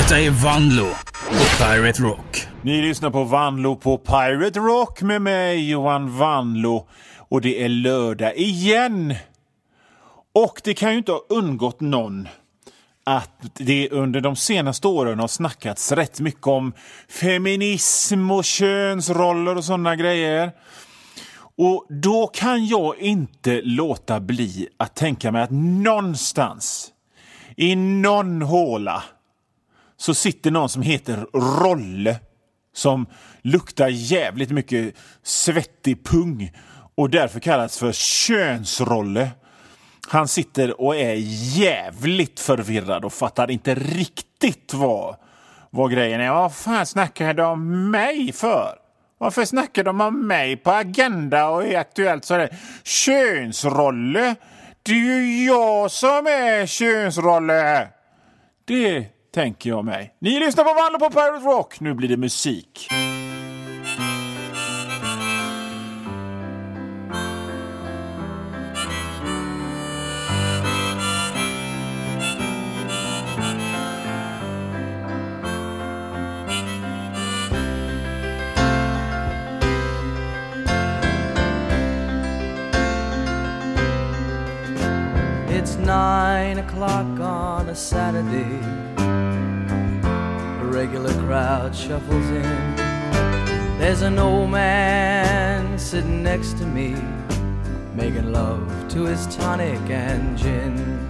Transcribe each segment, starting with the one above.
Detta är Vanlo på Pirate Rock. Ni lyssnar på Vanlo på Pirate Rock med mig, Johan Vanlo. Och det är lördag igen. Och det kan ju inte ha undgått någon att det under de senaste åren har snackats rätt mycket om feminism och könsroller och sådana grejer. Och då kan jag inte låta bli att tänka mig att någonstans i någon håla så sitter någon som heter Rolle, som luktar jävligt mycket svettig pung och därför kallas för könsrolle. Han sitter och är jävligt förvirrad och fattar inte riktigt vad grejen är. Vad fan snackar de om mig för? Varför snackar de om mig på Agenda och är Aktuellt så är det könsrolle? Det är ju jag som är könsrolle. Det tänker jag mig. Ni lyssnar på Vanlo på Pirate Rock. Nu blir det musik. It's 9 o'clock on a Saturday. The regular crowd shuffles in. There's an old man sitting next to me, making love to his tonic and gin.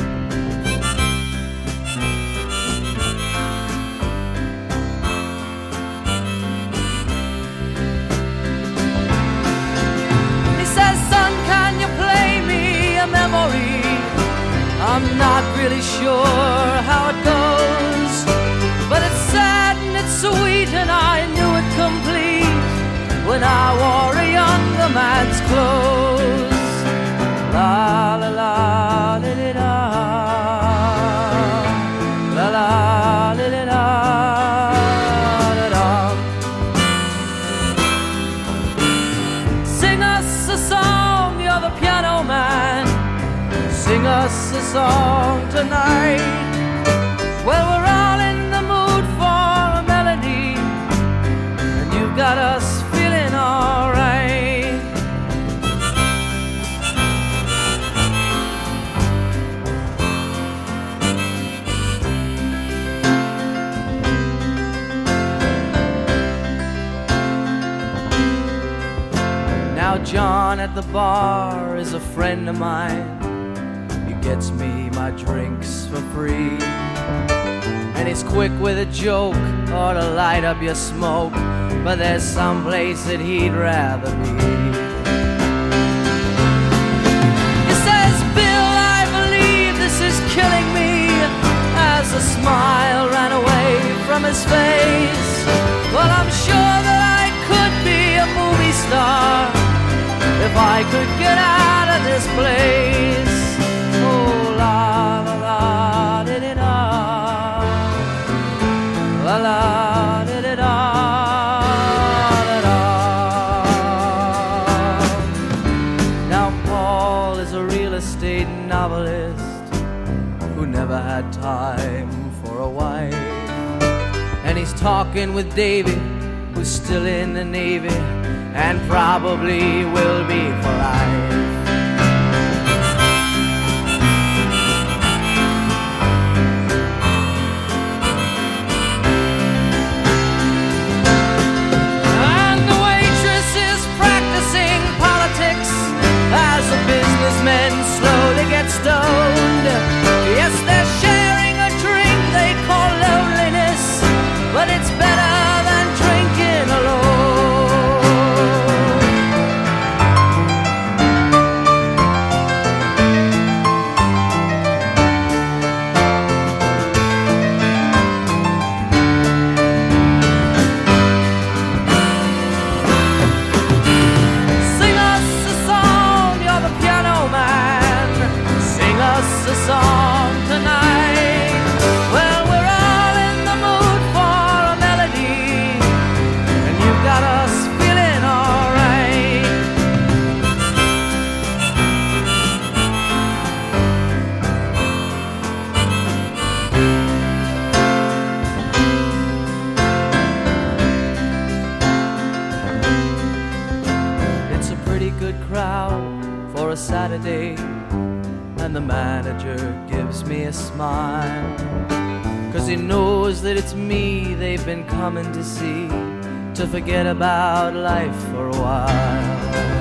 He says, son, can you play me a memory? I'm not really sure how it goes, but it's sad and it's sweet and I knew it complete when I wore a younger man's clothes. La la la li li da, la la li li da, da da. Sing us a song, you're the piano man. Sing us a song tonight. Well, we're all in the mood for a melody, and you've got us feeling all right. Now John at the bar is a friend of mine. Gets me my drinks for free, and he's quick with a joke or to light up your smoke, but there's some place that he'd rather be. He says, Bill, I believe this is killing me, as a smile ran away from his face. Well, I'm sure that I could be a movie star if I could get out of this place. Oh, la la la di di da, la la di di da, da da. Now Paul is a real estate novelist who never had time for a wife, and he's talking with David, who's still in the Navy and probably will be for life. Men slowly get stoned. Yes, they're sharing a drink they call loneliness, but it's better than drinking alone. for a Saturday, and the manager gives me a smile, 'cause he knows that it's me they've been coming to see, to forget about life for a while.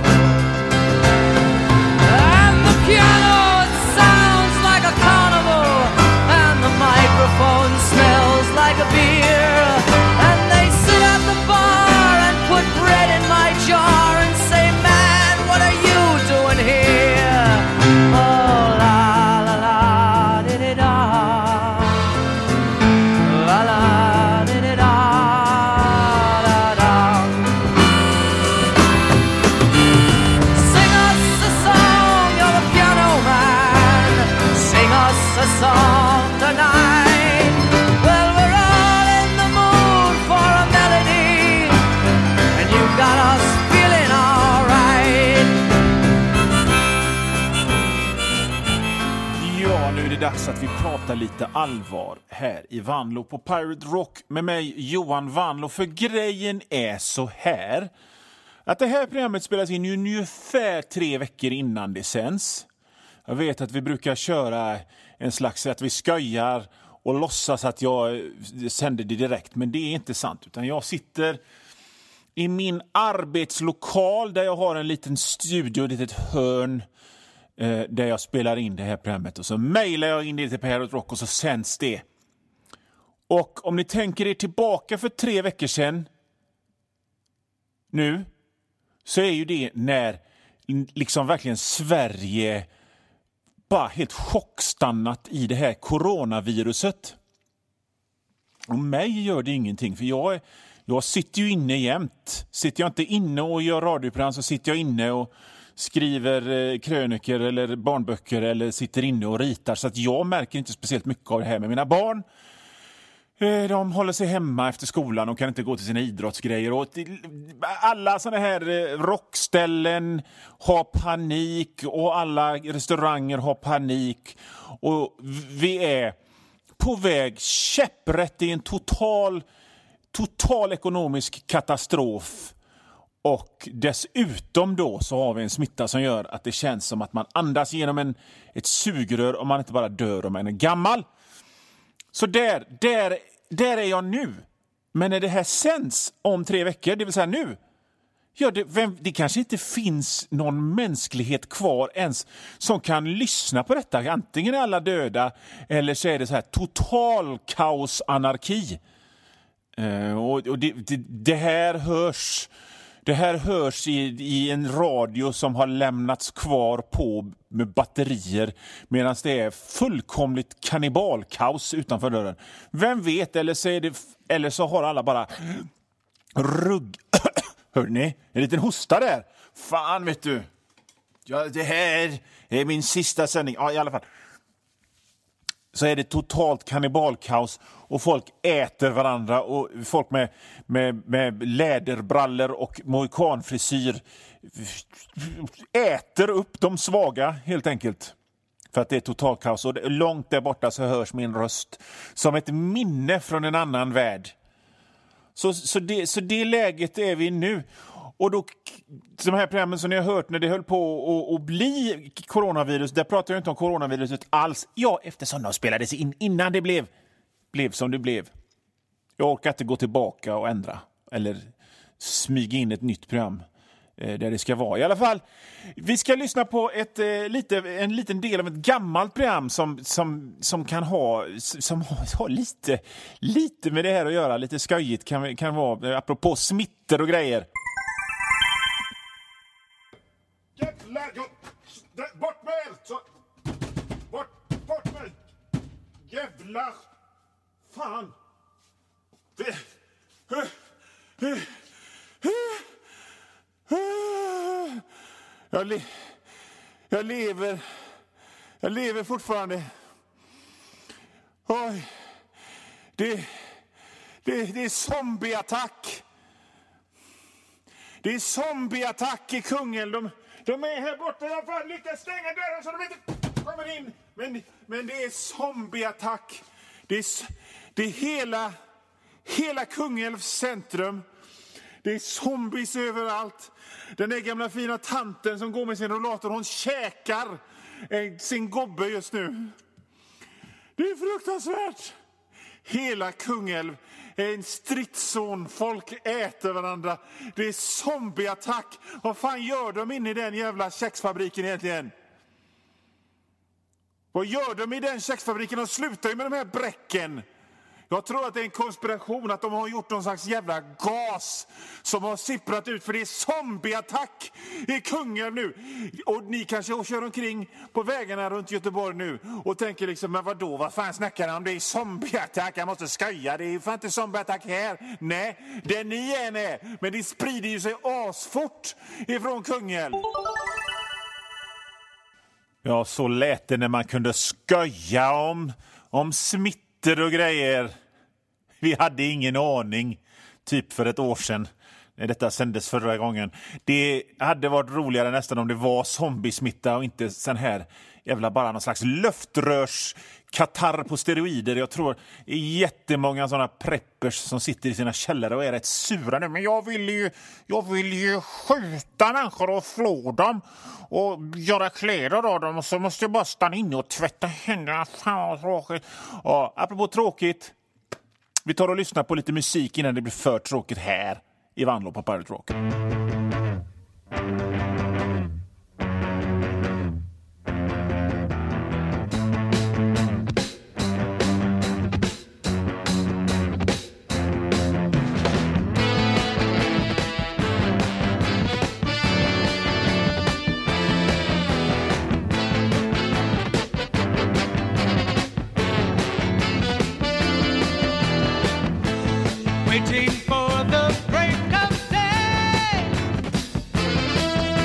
And the piano, it sounds like a carnival, and the microphone smells like a beer, and they sit at the bar and put bread in my jar and say, man, what are you doing here? Oh, la la la, di-di-da, la la, di-di-da, da-da. Sing us a song, you're the piano man. Sing us a song tonight. Well, we're all in the mood for a melody, and you got us feeling all right. Ja, nu är det dags att vi pratar lite allvar här i Vanlo på Pirate Rock med mig, Johan Vanlo. För grejen är så här, att det här programmet spelas in ju ungefär 3 veckor innan det sänds. Jag vet att vi brukar köra en slags att vi skojar och låtsas att jag sänder det direkt, men det är inte sant. Utan jag sitter i min arbetslokal där jag har en liten studio, ett litet hörn där jag spelar in det här programmet. Och så mejlar jag in det till Pirate Rock och så sänds det. Och om ni tänker er tillbaka för 3 veckor sedan nu, så är ju det när liksom verkligen Sverige bara helt chockstannat i det här coronaviruset. Och mig gör det ingenting, för jag sitter ju inne jämt. Sitter jag inte inne och gör radioprogram, så sitter jag inne och skriver kröniker eller barnböcker eller sitter inne och ritar. Så att jag märker inte speciellt mycket av det här med mina barn. De håller sig hemma efter skolan och kan inte gå till sina idrottsgrejer. Och alla såna här rockställen har panik och alla restauranger har panik. Och vi är på väg käpprätt i en total ekonomisk katastrof. Och dessutom då så har vi en smitta som gör att det känns som att man andas genom ett sugrör och man inte bara dör om man är gammal. Så där är jag nu. Men när det här sänds om 3 veckor, det vill säga nu, ja, det kanske inte finns någon mänsklighet kvar ens som kan lyssna på detta. Antingen är alla döda eller så är det så här total kaos, anarki. Och det här hörs. Det här hörs i en radio som har lämnats kvar på med batterier, medan det är fullkomligt kannibalkaos utanför dörren. Vem vet, eller så har alla bara Hörde ni? En liten hosta där. Fan, vet du. Ja, det här är min sista sändning. Ja, i alla fall. Så är det totalt kannibalkaos och folk äter varandra och folk med läderbrallor och mohikanfrisyr äter upp de svaga helt enkelt. För att det är totalt kaos, och långt där borta så hörs min röst som ett minne från en annan värld. Så det läget är vi nu. Och då, de här programmen som ni har hört när det höll på att bli coronavirus, där pratar jag inte om coronaviruset alls. Ja, eftersom de spelades in innan det blev som det blev. Jag orkar inte gå tillbaka och ändra eller smyga in ett nytt program där det ska vara. I alla fall, vi ska lyssna på en liten del av ett gammalt program som kan ha lite med det här att göra. Lite skojigt kan vara, apropå smittor och grejer. Bort med er! Bort med! Jävlar! Fan! Jag lever fortfarande. Oj. Det är zombieattack. Det är zombieattack i Kungälv. De är här borta. Jag har lyckats stänga dörren så de inte kommer in. Men det är zombieattack. Det är hela Kungälvs centrum. Det är zombies överallt. Den där gamla fina tanten som går med sin rollator, hon käkar sin gobbe just nu. Det är fruktansvärt. Hela Kungälv är en stridszon. Folk äter varandra. Det är zombieattack. Vad fan gör de inne i den jävla kexfabriken egentligen? Vad gör de i den kexfabriken? De slutar ju med de här bräcken. Jag tror att det är en konspiration, att de har gjort någon slags jävla gas som har sipprat ut, för det är zombieattack i Kungälv nu. Och ni kanske kör omkring på vägarna runt Göteborg nu och tänker liksom, men vadå, vad fan snackar han om? Det är zombieattack, jag måste skoja, det är fan inte zombieattack här. Nej, det ni är, men det sprider ju sig asfort ifrån Kungälv. Ja, så lät det när man kunde skoja om smitt och grejer. Vi hade ingen aning typ för ett år sedan när detta sändes förra gången. Det hade varit roligare nästan om det var zombiesmitta och inte sån här jävla bara någon slags luftrörskatarr på steroider. Jag tror det är jättemånga sådana preppers som sitter i sina källare och är rätt sura nu. Men jag vill ju skjuta människor och flå dem och göra kläder av dem, och så måste jag bara stanna in och tvätta händerna. Fan vad tråkigt. Och apropå tråkigt, vi tar och lyssnar på lite musik innan det blir för tråkigt här i Vanlo på Pirate Rock. Waiting for the break of day.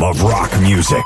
home of rock music.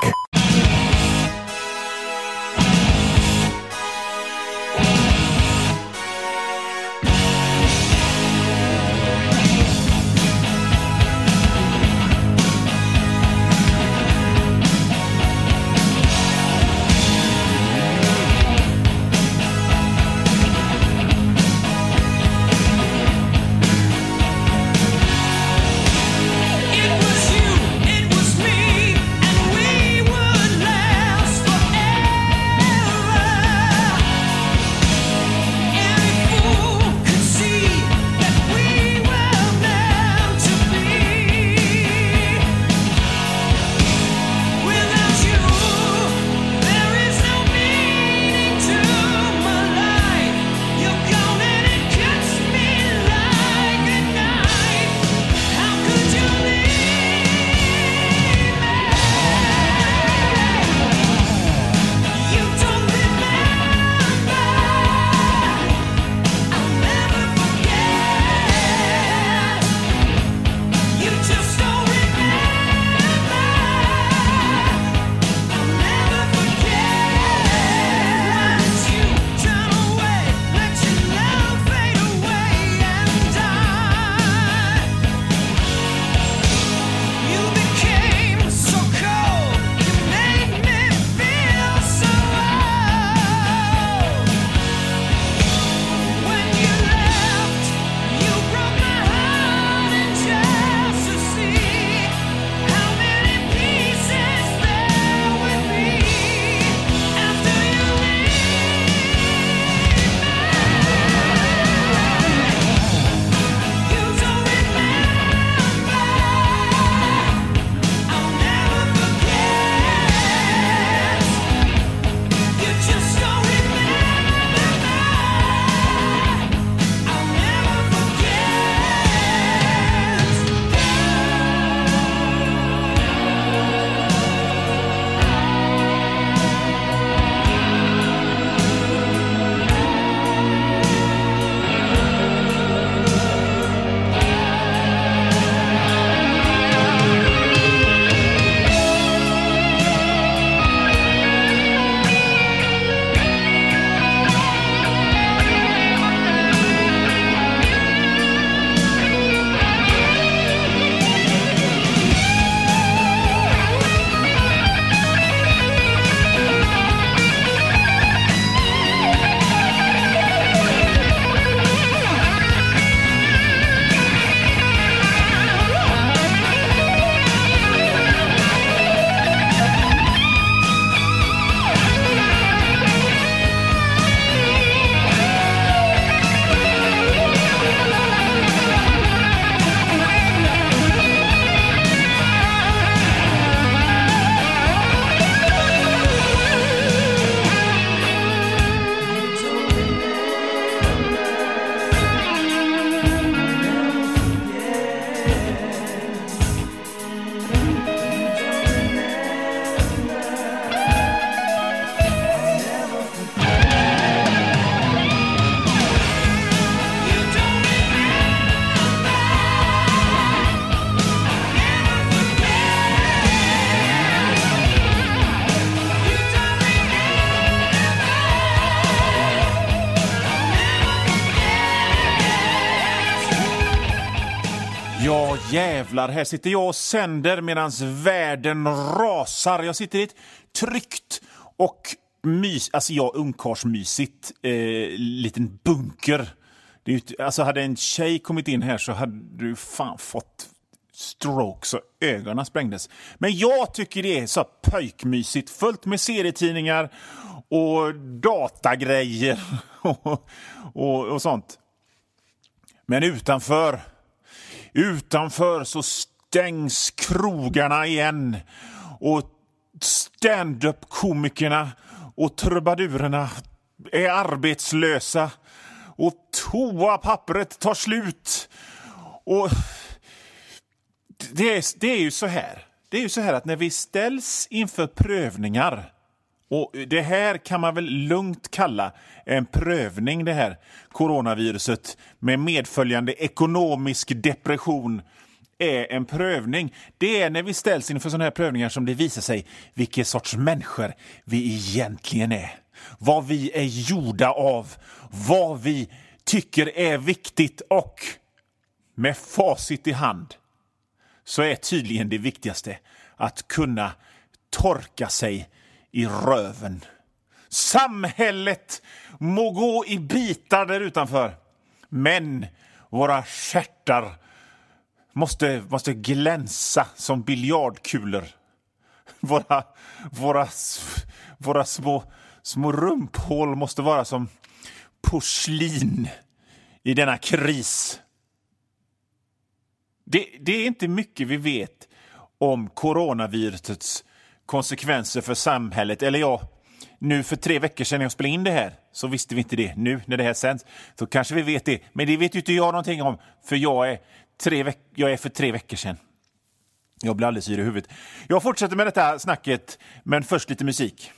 Ja jävlar, här sitter jag och sänder medans världen rasar. Jag sitter i ett tryggt och ungkarsmysigt liten bunker. Det är ju, alltså hade en tjej kommit in här så hade du fan fått strokes och ögonen sprängdes. Men jag tycker det är så pöjkmysigt, fullt med serietidningar och datagrejer och sånt. Men utanför så stängs krogarna igen och stand-up-komikerna och trubadurerna är arbetslösa och toapappret tar slut. Och det är ju så här. Det är ju så här att när vi ställs inför prövningar, och det här kan man väl lugnt kalla en prövning, det här coronaviruset, med medföljande ekonomisk depression, är en prövning. Det är när vi ställs inför sådana här prövningar som det visar sig vilken sorts människor vi egentligen är. Vad vi är gjorda av, vad vi tycker är viktigt, och med facit i hand så är tydligen det viktigaste att kunna torka sig i röven. Samhället må gå i bitar där utanför, men våra stjärtar måste glänsa som biljardkulor. Våra små rumphål måste vara som porslin i denna kris. Det är inte mycket vi vet om coronavirusets konsekvenser för samhället. Eller nu för 3 veckor sedan när jag spelade in det här så visste vi inte det. Nu när det här sänds så kanske vi vet det. Men det vet ju inte jag någonting om, för jag är för 3 veckor sedan. Jag blir alldeles yr i huvudet. Jag fortsätter med detta snacket, men först lite musik.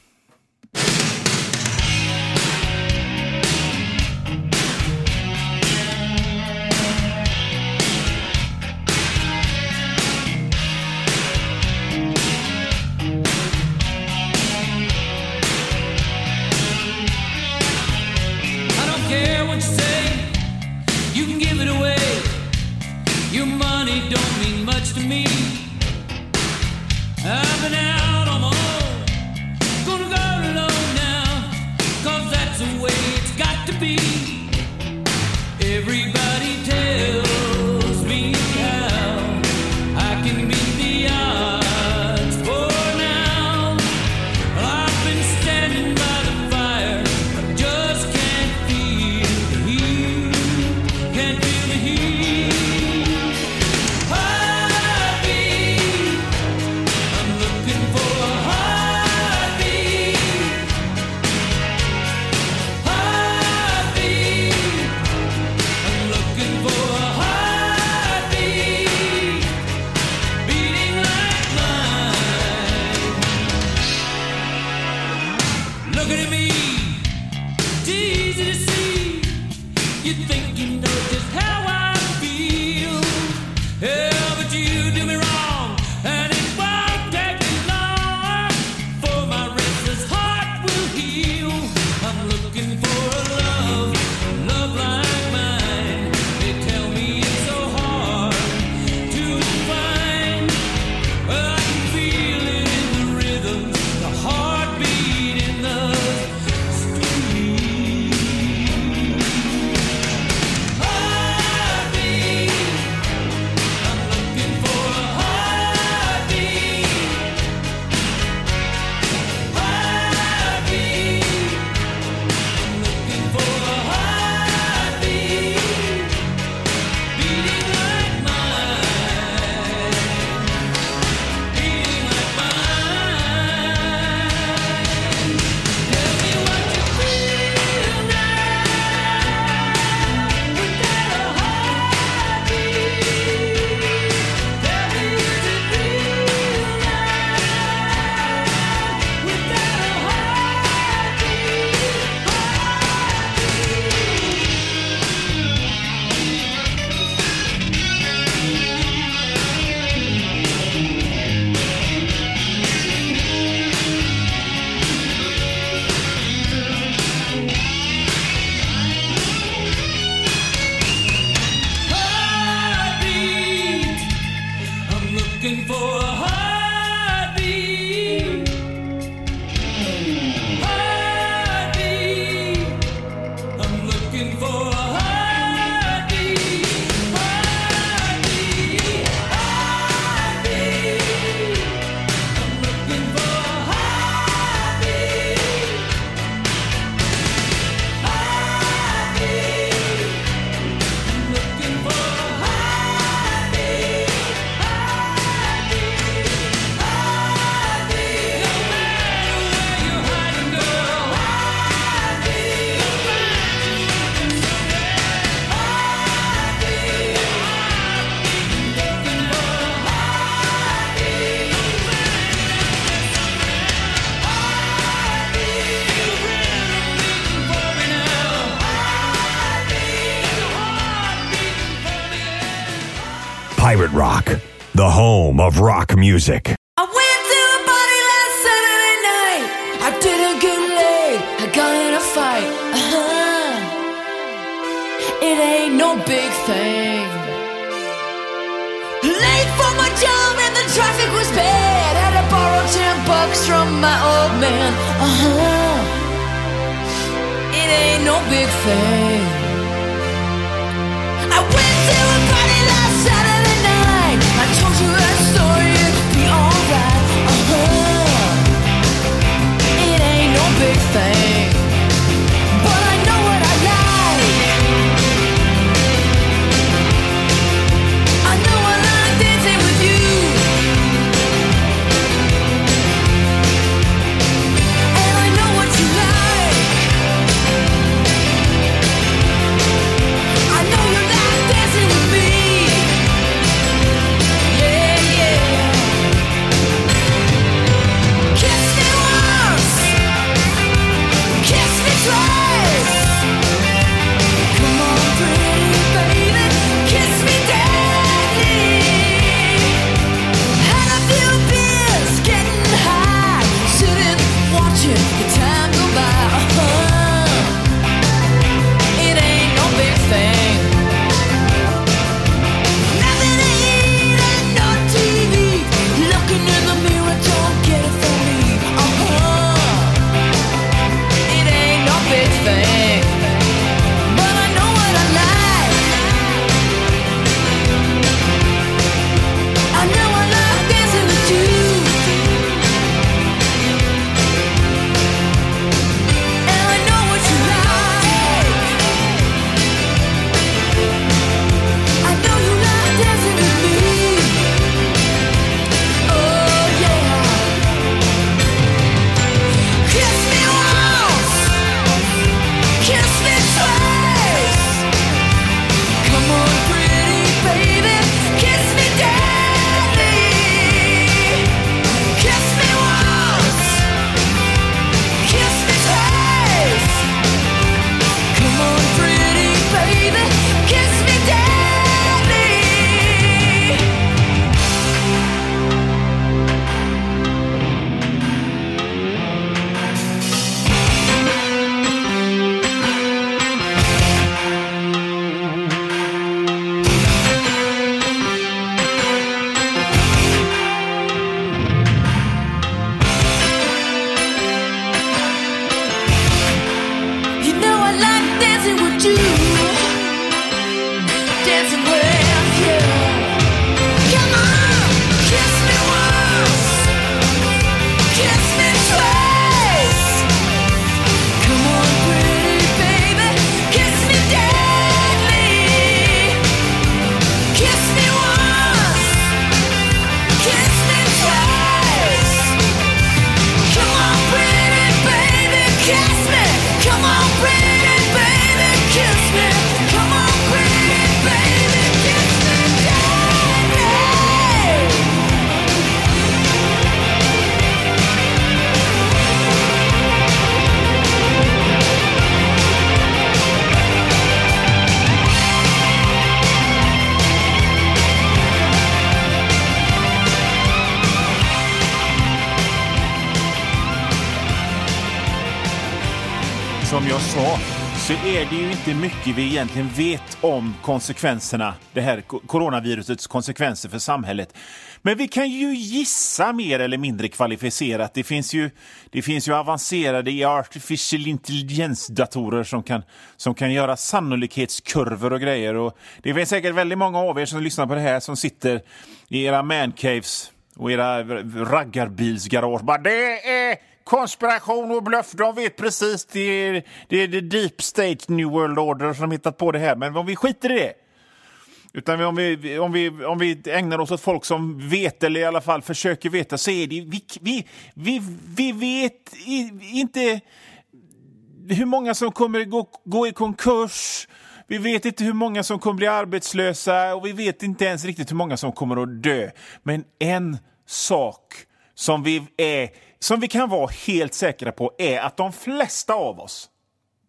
I've been out on my own, gonna go alone now, 'cause that's the way it's got to be. Everybody tells me how I can beat the odds for now. I've been standing by the fire, I just can't feel the heat, can't feel the heat. Feel it in the rhythm, the heartbeat in the Pirate Rock, the home of rock music. I went to a party last Saturday night. I didn't get laid. I got in a fight. It ain't no big thing. Late for my job and the traffic was bad. Had to borrow $10 from my old man. It ain't no big thing. I went to a party last Saturday night. I told you that story, it'd be alright. It ain't no big thing, but I know what I like. I know I like dancing with you, and I know what you like. I know you like dancing with me. Yeah, yeah. Kiss me once, kiss me twice. Come on, pretty baby, kiss me deadly. Had a few beers, getting high, sitting watching the time go by. It ain't no big thing. Nothing to eat and no TV. Looking in the mirror, don't get it from me. It ain't no big thing, but I know what I like. I know I like dancing with you, and I know what you like. I know you like dancing with me. Oh yeah. Kiss me once, kiss me twice. Come on, pretty baby, kiss me deadly. Kiss me once, kiss me twice. Come on, pretty baby, kiss me deadly. You know I like dancing with you, dancing with you. Come on, kiss me once, kiss me twice. Come on, pretty baby, kiss me deadly. Kiss me once, kiss me twice. Come on, pretty baby, kiss me. Come on, pretty baby, kiss me. Come on, pretty baby, kiss me deadly. Som jag sa så är det ju inte mycket vi egentligen vet om konsekvenserna, det här coronavirusets konsekvenser för samhället. Men vi kan ju gissa mer eller mindre kvalificerat. Det finns ju avancerade artificial intelligence-datorer som kan göra sannolikhetskurvor och grejer. Och det finns säkert väldigt många av er som lyssnar på det här som sitter i era mancaves och era raggarbilsgarage. Bara, det är konspiration och bluff, de vet precis, det är deep state new world order som hittat på det här. Men om vi skiter i det, utan om vi ägnar oss åt folk som vet, eller i alla fall försöker veta, så är det vi vet inte hur många som kommer gå i konkurs. Vi vet inte hur många som kommer bli arbetslösa, och vi vet inte ens riktigt hur många som kommer att dö. Men en sak som vi kan vara helt säkra på är att de flesta av oss,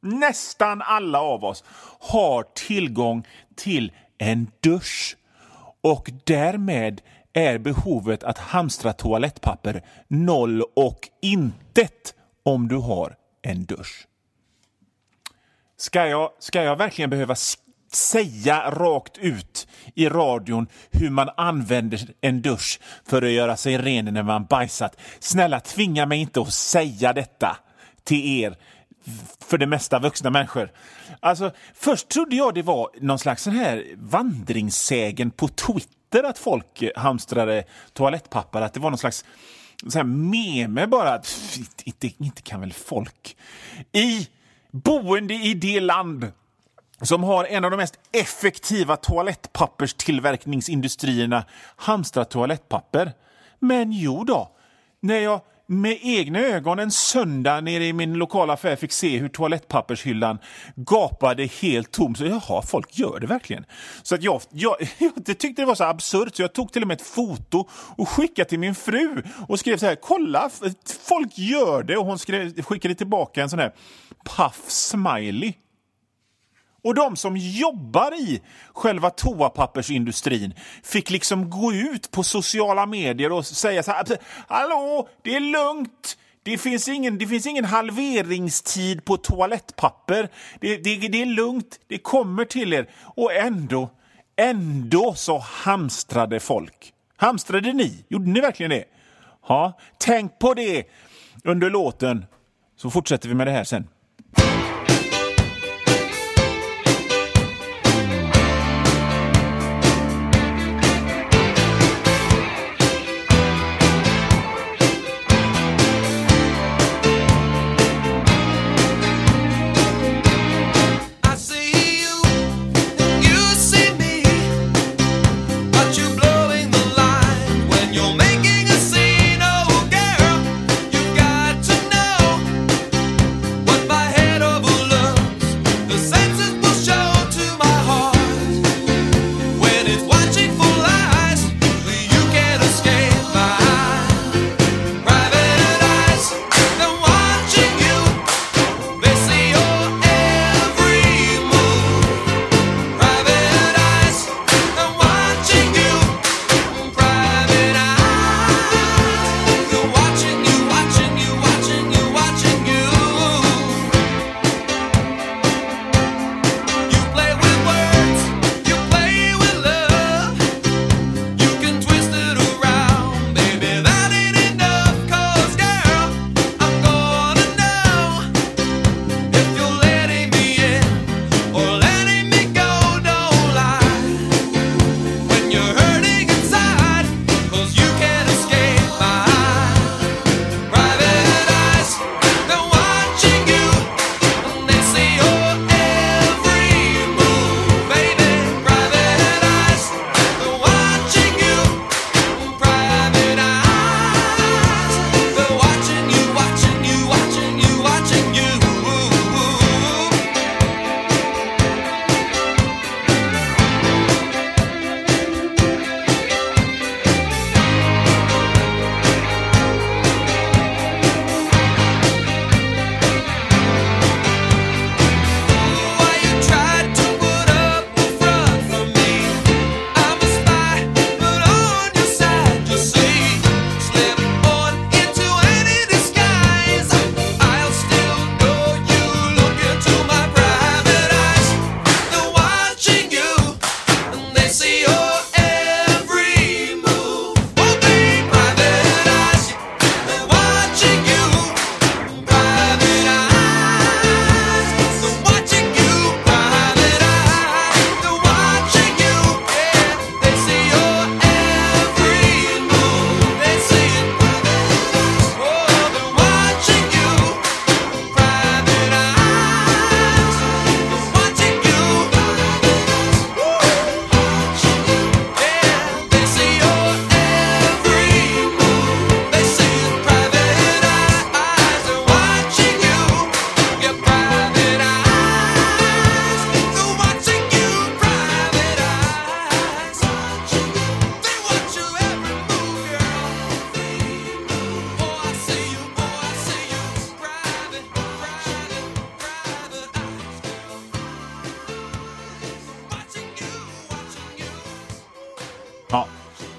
nästan alla av oss, har tillgång till en dusch Och därmed är behovet att hamstra toalettpapper noll och intet om du har en dusch. Ska jag verkligen behöva säga rakt ut i radion hur man använder en dusch för att göra sig ren när man bajsat? Snälla, tvinga mig inte att säga detta till er, för det mesta vuxna människor. Alltså, först trodde jag det var någon slags sån här vandringssägen på Twitter att folk hamstrade toalettpapper, att det var någon slags så här meme bara att inte kan väl folk boende i det land som har en av de mest effektiva toalettpapperstillverkningsindustrierna hamstra toalettpapper. Men jo då, när jag med egna ögon en söndag nere i min lokala affär fick se hur toalettpappershyllan gapade helt tom, så jaha, folk gör det verkligen. Så att jag tyckte det var så absurt, så jag tog till och med ett foto och skickade till min fru och skrev så här: kolla, folk gör det. Och hon skickade tillbaka en sån här puff smiley. Och de som jobbar i själva toapappersindustrin fick liksom gå ut på sociala medier och säga så här: hallå, det är lugnt. Det finns ingen halveringstid på toalettpapper. Det är lugnt. Det kommer till er. Och ändå så hamstrade folk. Hamstrade ni? Gjorde ni verkligen det? Ja, tänk på det under låten. Så fortsätter vi med det här sen. What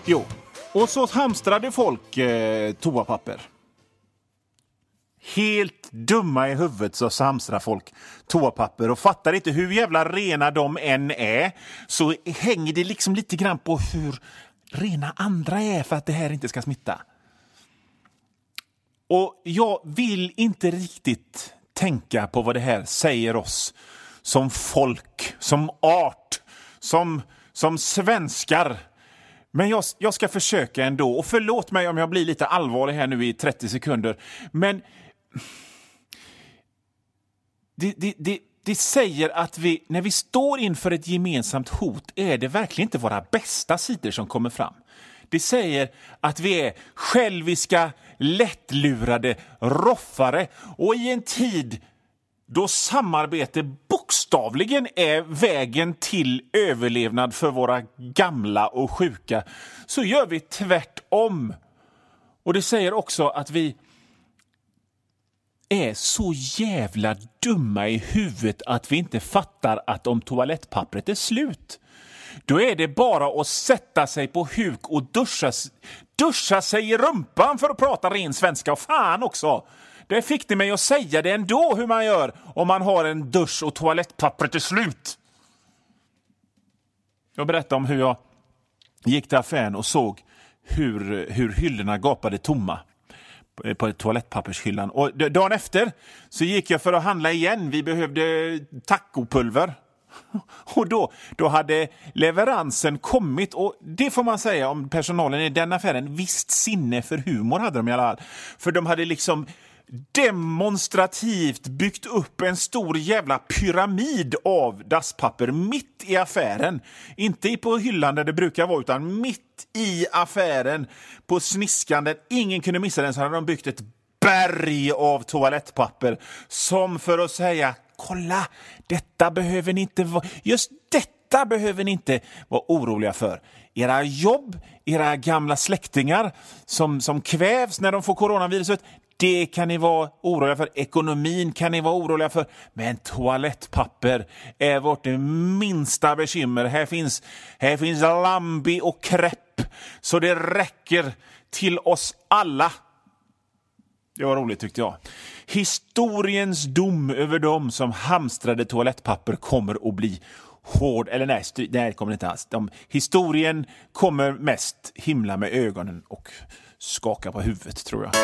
Jo, och så hamstrade folk toapapper. Helt dumma i huvudet så hamstrar folk toapapper och fattar inte hur jävla rena de än är, så hänger det liksom lite grann på hur rena andra är för att det här inte ska smitta. Och jag vill inte riktigt tänka på vad det här säger oss som folk, som art, som svenskar. Men jag ska försöka ändå. Och förlåt mig om jag blir lite allvarlig här nu i 30 sekunder. Men det säger att vi, när vi står inför ett gemensamt hot, är det verkligen inte våra bästa sidor som kommer fram. Det säger att vi är själviska, lättlurade, roffare, och i en tid då samarbete bokstavligen är vägen till överlevnad för våra gamla och sjuka, så gör vi tvärtom. Och det säger också att vi är så jävla dumma i huvudet att vi inte fattar att om toalettpappret är slut, då är det bara att sätta sig på huk och duscha sig i rumpan, för att prata ren svenska. Och fan också, det fick det mig att säga det ändå, hur man gör om man har en dusch och toalettpappret är slut. Jag berättade om hur jag gick till affären och såg hur hyllorna gapade tomma på toalettpappershyllan. Och dagen efter så gick jag för att handla igen. Vi behövde tacopulver. Och då hade leveransen kommit, och det får man säga om personalen i den affären. Visst sinne för humor hade de i alla fall. För de hade liksom demonstrativt byggt upp en stor jävla pyramid av dasspapper mitt i affären. Inte på hyllan där det brukar vara, utan mitt i affären på sniskan där ingen kunde missa den, så hade de byggt ett berg av toalettpapper som för att säga: kolla, detta behöver ni inte vara, just detta behöver ni inte vara oroliga för. Era jobb, era gamla släktingar som kvävs när de får coronaviruset, det kan ni vara oroliga för. Ekonomin kan ni vara oroliga för. Men toalettpapper är vårt minsta bekymmer. Här finns lambi och krepp, så det räcker till oss alla. Det var roligt, tyckte jag. Historiens dom över dem som hamstrade toalettpapper kommer att bli hård. Eller nej, det kommer det inte alls. Historien kommer mest himla med ögonen och skaka på huvudet, tror jag.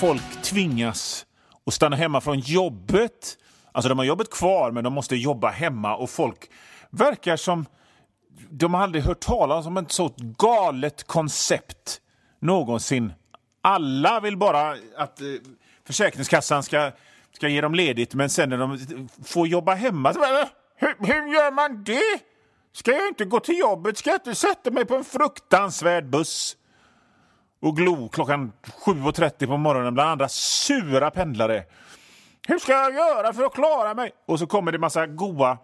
folk tvingas att stanna hemma från jobbet. Alltså de har jobbet kvar men de måste jobba hemma och folk verkar som de har aldrig hört talas om ett så galet koncept någonsin. Alla vill bara att Försäkringskassan ska ge dem ledigt men sen när de får jobba hemma så bara, hur gör man det? Ska jag inte gå till jobbet? Ska jag inte sätta mig på en fruktansvärd buss och glo klockan 7:30 på morgonen bland andra sura pendlare? Hur ska jag göra för att klara mig? Och så kommer det massa goa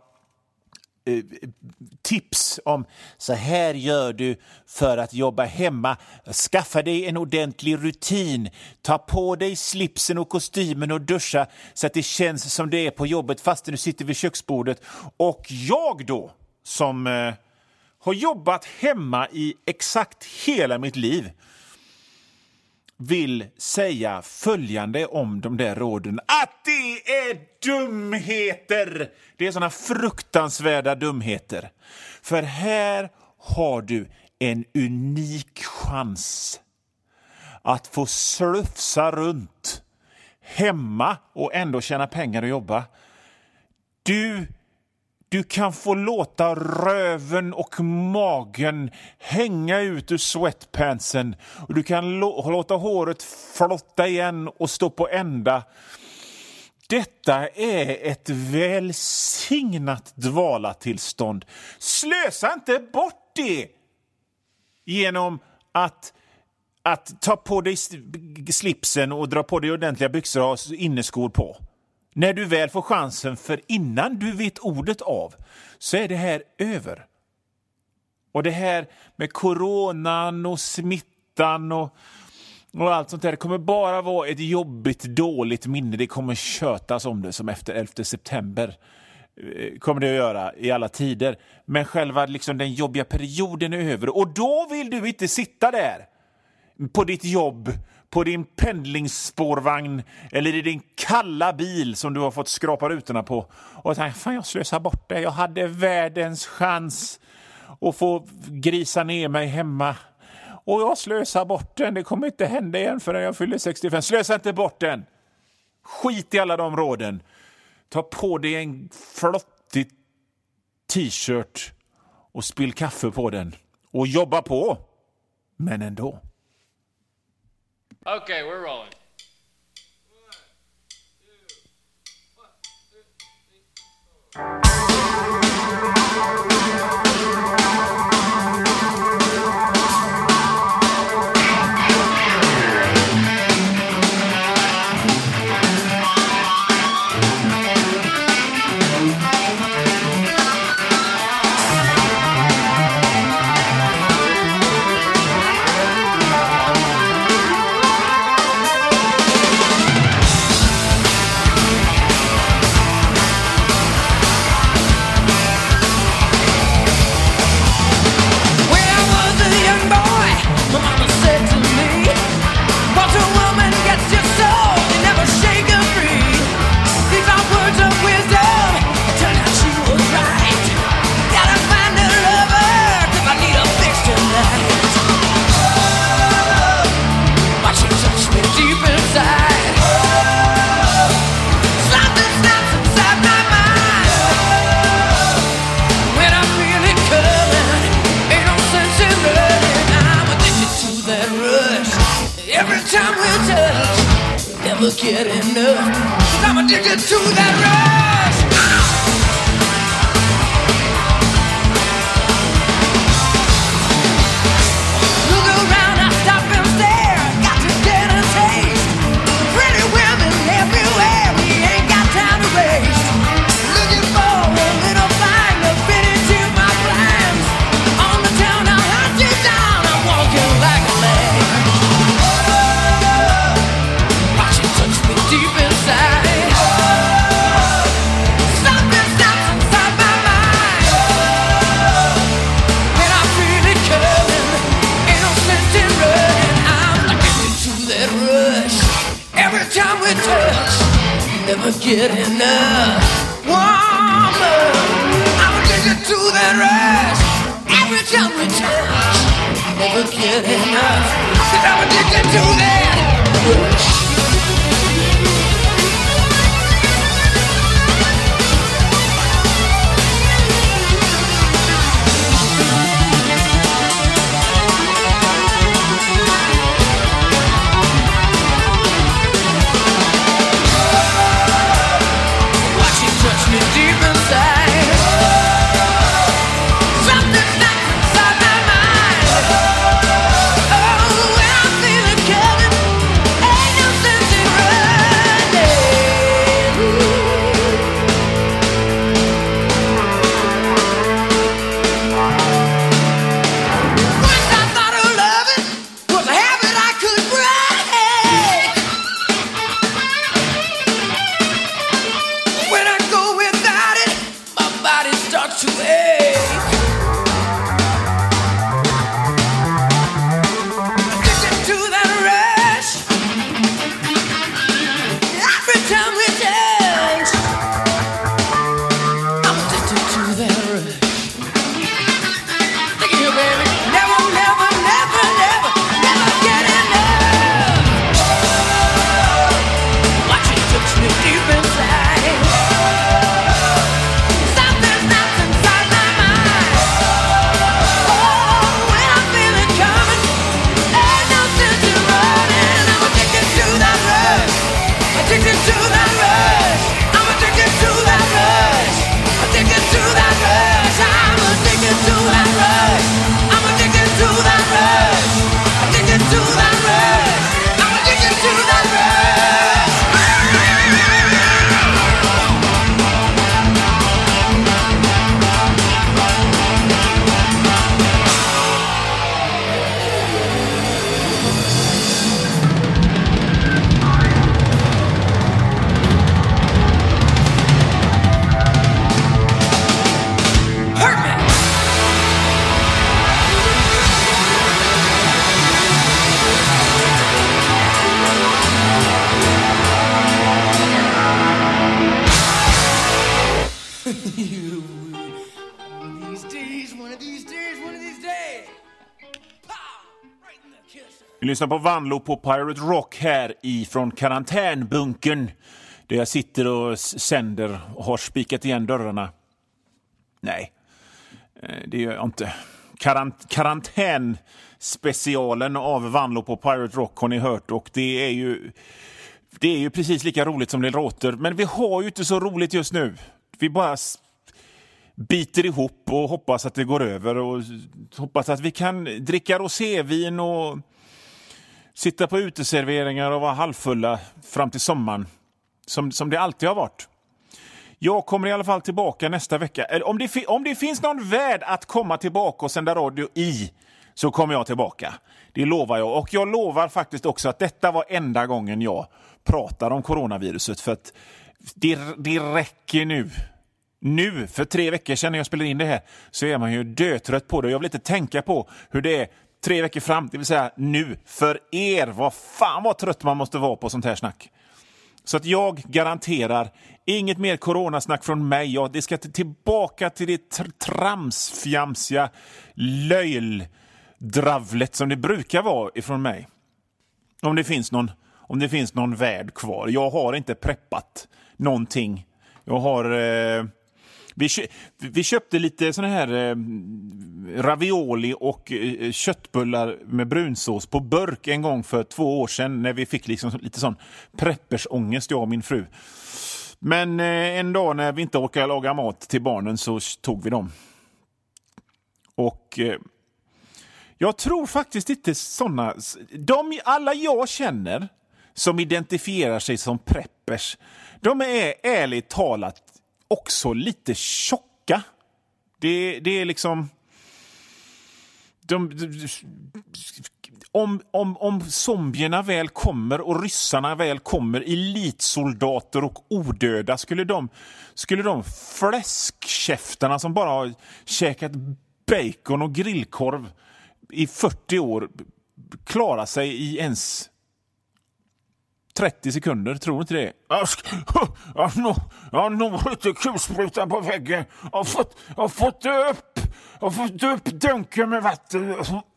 tips om så här gör du för att jobba hemma. Skaffa dig en ordentlig rutin. Ta på dig slipsen och kostymen och duscha så att det känns som det är på jobbet fast du sitter vid köksbordet. Och jag då som har jobbat hemma i exakt hela mitt liv vill säga följande om de där råden. Att det är dumheter! Det är såna fruktansvärda dumheter. För här har du en unik chans att få slufsa runt hemma och ändå tjäna pengar och jobba. Du kan få låta röven och magen hänga ut ur sweatpantsen. Och du kan låta håret flotta igen och stå på ända. Detta är ett välsignat dvalatillstånd. Slösa inte bort det genom att ta på dig slipsen och dra på dig ordentliga byxor och inneskor på. När du väl får chansen, för innan du vet ordet av så är det här över. Och det här med coronan och smittan och allt sånt där kommer bara vara ett jobbigt, dåligt minne. Det kommer kötas om det som efter 11 september kommer det att göra i alla tider. Men själva liksom den jobbiga perioden är över. Och då vill du inte sitta där på ditt jobb, på din pendlingsspårvagn eller i din kalla bil som du har fått skrapa rutorna på och tänka, fan jag slösar bort det. Jag hade världens chans att få grisa ner mig hemma och jag slösar bort den. Det kommer inte hända igen förrän jag fyller 65. Slösa inte bort den. Skit i alla de råden. Ta på dig en flottig t-shirt och spill kaffe på den och jobba på. Men ändå. Okay, we're rolling. Get enough, 'cause I'm addicted to that rush. Look around, I stop and stare. Got to get a taste. Pretty women everywhere. We ain't got time to waste. Looking for a little thing to fit into my plans. On the town, I'll hunt you down. I'm walking like a man. Deep inside, something stops inside my mind. When I feel it coming, ain't no sense in running. I'm addicted to that rush. Every time we touch, never get enough. Woman, I'm addicted to that rush. Every time we touch, never get enough. 'Cause I'm addicted to that rush. You one of these days, one of these days, one of these days. Pow! Right in the kiss. Vi lyssnar på Vanlo på Pirate Rock här ifrån karantänbunkern. Där jag sitter och sänder och har spikat igen dörrarna. Nej, det gör jag inte. Karantänspecialen av Vanlo på Pirate Rock har ni hört. Och det är ju precis lika roligt som det låter. Men vi har ju inte så roligt just nu. Vi bara biter ihop och hoppas att det går över. Och hoppas att vi kan dricka rosévin och sitta på uteserveringar och vara halvfulla fram till sommaren. Som det alltid har varit. Jag kommer i alla fall tillbaka nästa vecka. Om det finns någon värld att komma tillbaka och sända radio i, så kommer jag tillbaka. Det lovar jag. Och jag lovar faktiskt också att detta var enda gången jag pratar om coronaviruset. För att det räcker nu. Nu, för 3 veckor sedan när jag spelade in det här, så är man ju dötrött på det. Jag vill inte tänka på hur det är 3 veckor fram. Det vill säga nu. För er, vad trött man måste vara på sånt här snack. Så att jag garanterar inget mer coronasnack från mig. Det ska tillbaka till det tramsfjamsiga löjldravlet som det brukar vara ifrån mig. Om det finns någon värld kvar. Jag har inte preppat någonting. Jag har... Vi köpte lite såna här ravioli och köttbullar med brunsås på burk en gång för 2 år sedan när vi fick liksom lite sån preppersångest, jag och min fru. Men en dag när vi inte orkade laga mat till barnen så tog vi dem. Och jag tror faktiskt inte såna... Alla jag känner som identifierar sig som preppers, de är ärligt talat också lite tjocka. Det är liksom... Om zombierna väl kommer och ryssarna väl kommer, elitsoldater och odöda, skulle de fläskkäftarna som bara har käkat bacon och grillkorv i 40 år klara sig i ens 30 sekunder, tror du inte det? Jag har nog lite kulsprutan på väggen. Jag har fått upp dunken med vatten.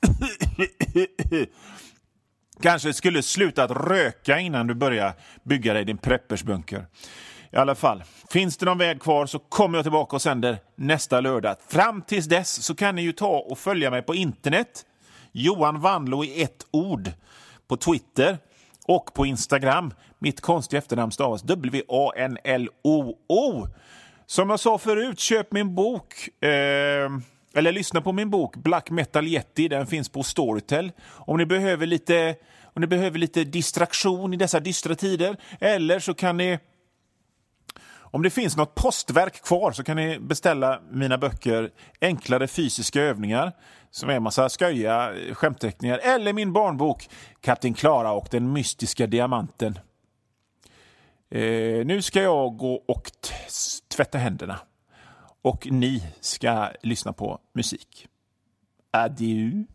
Kanske skulle sluta att röka innan du börjar bygga dig din preppersbunker. I alla fall, finns det någon väg kvar så kommer jag tillbaka och sänder nästa lördag. Fram tills dess så kan ni ju ta och följa mig på internet. Johan Vanlo i ett ord på Twitter. Och på Instagram, mitt konstiga efternamn stavas WANLOO. Som jag sa förut, köp min bok, eller lyssna på min bok Black Metal Yeti, den finns på Storytel. Om ni behöver lite distraktion i dessa dystra tider, eller så kan ni, om det finns något postverk kvar, så kan ni beställa mina böcker Enklare fysiska övningar, som är en massa sköja skämtteckningar, eller min barnbok Kapten Klara och den mystiska diamanten. Nu ska jag gå och tvätta händerna. Och ni ska lyssna på musik. Adjö.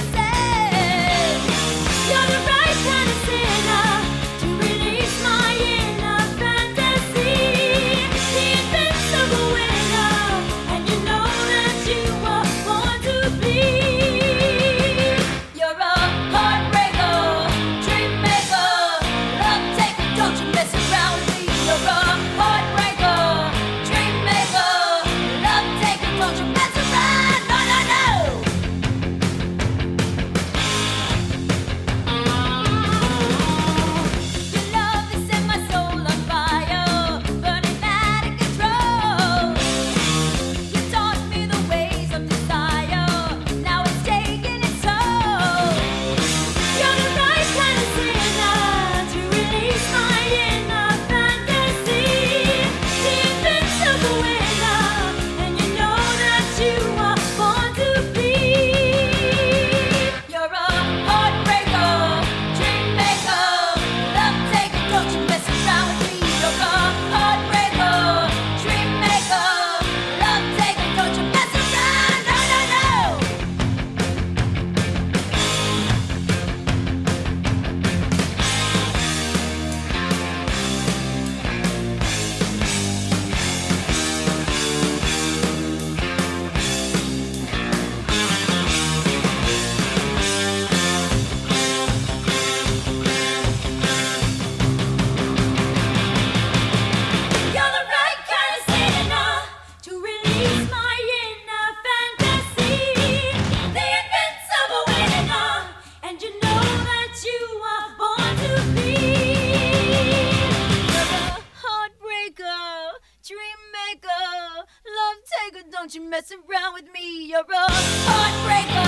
You're the right kind of sinner to release my down with me. You're a heartbreaker.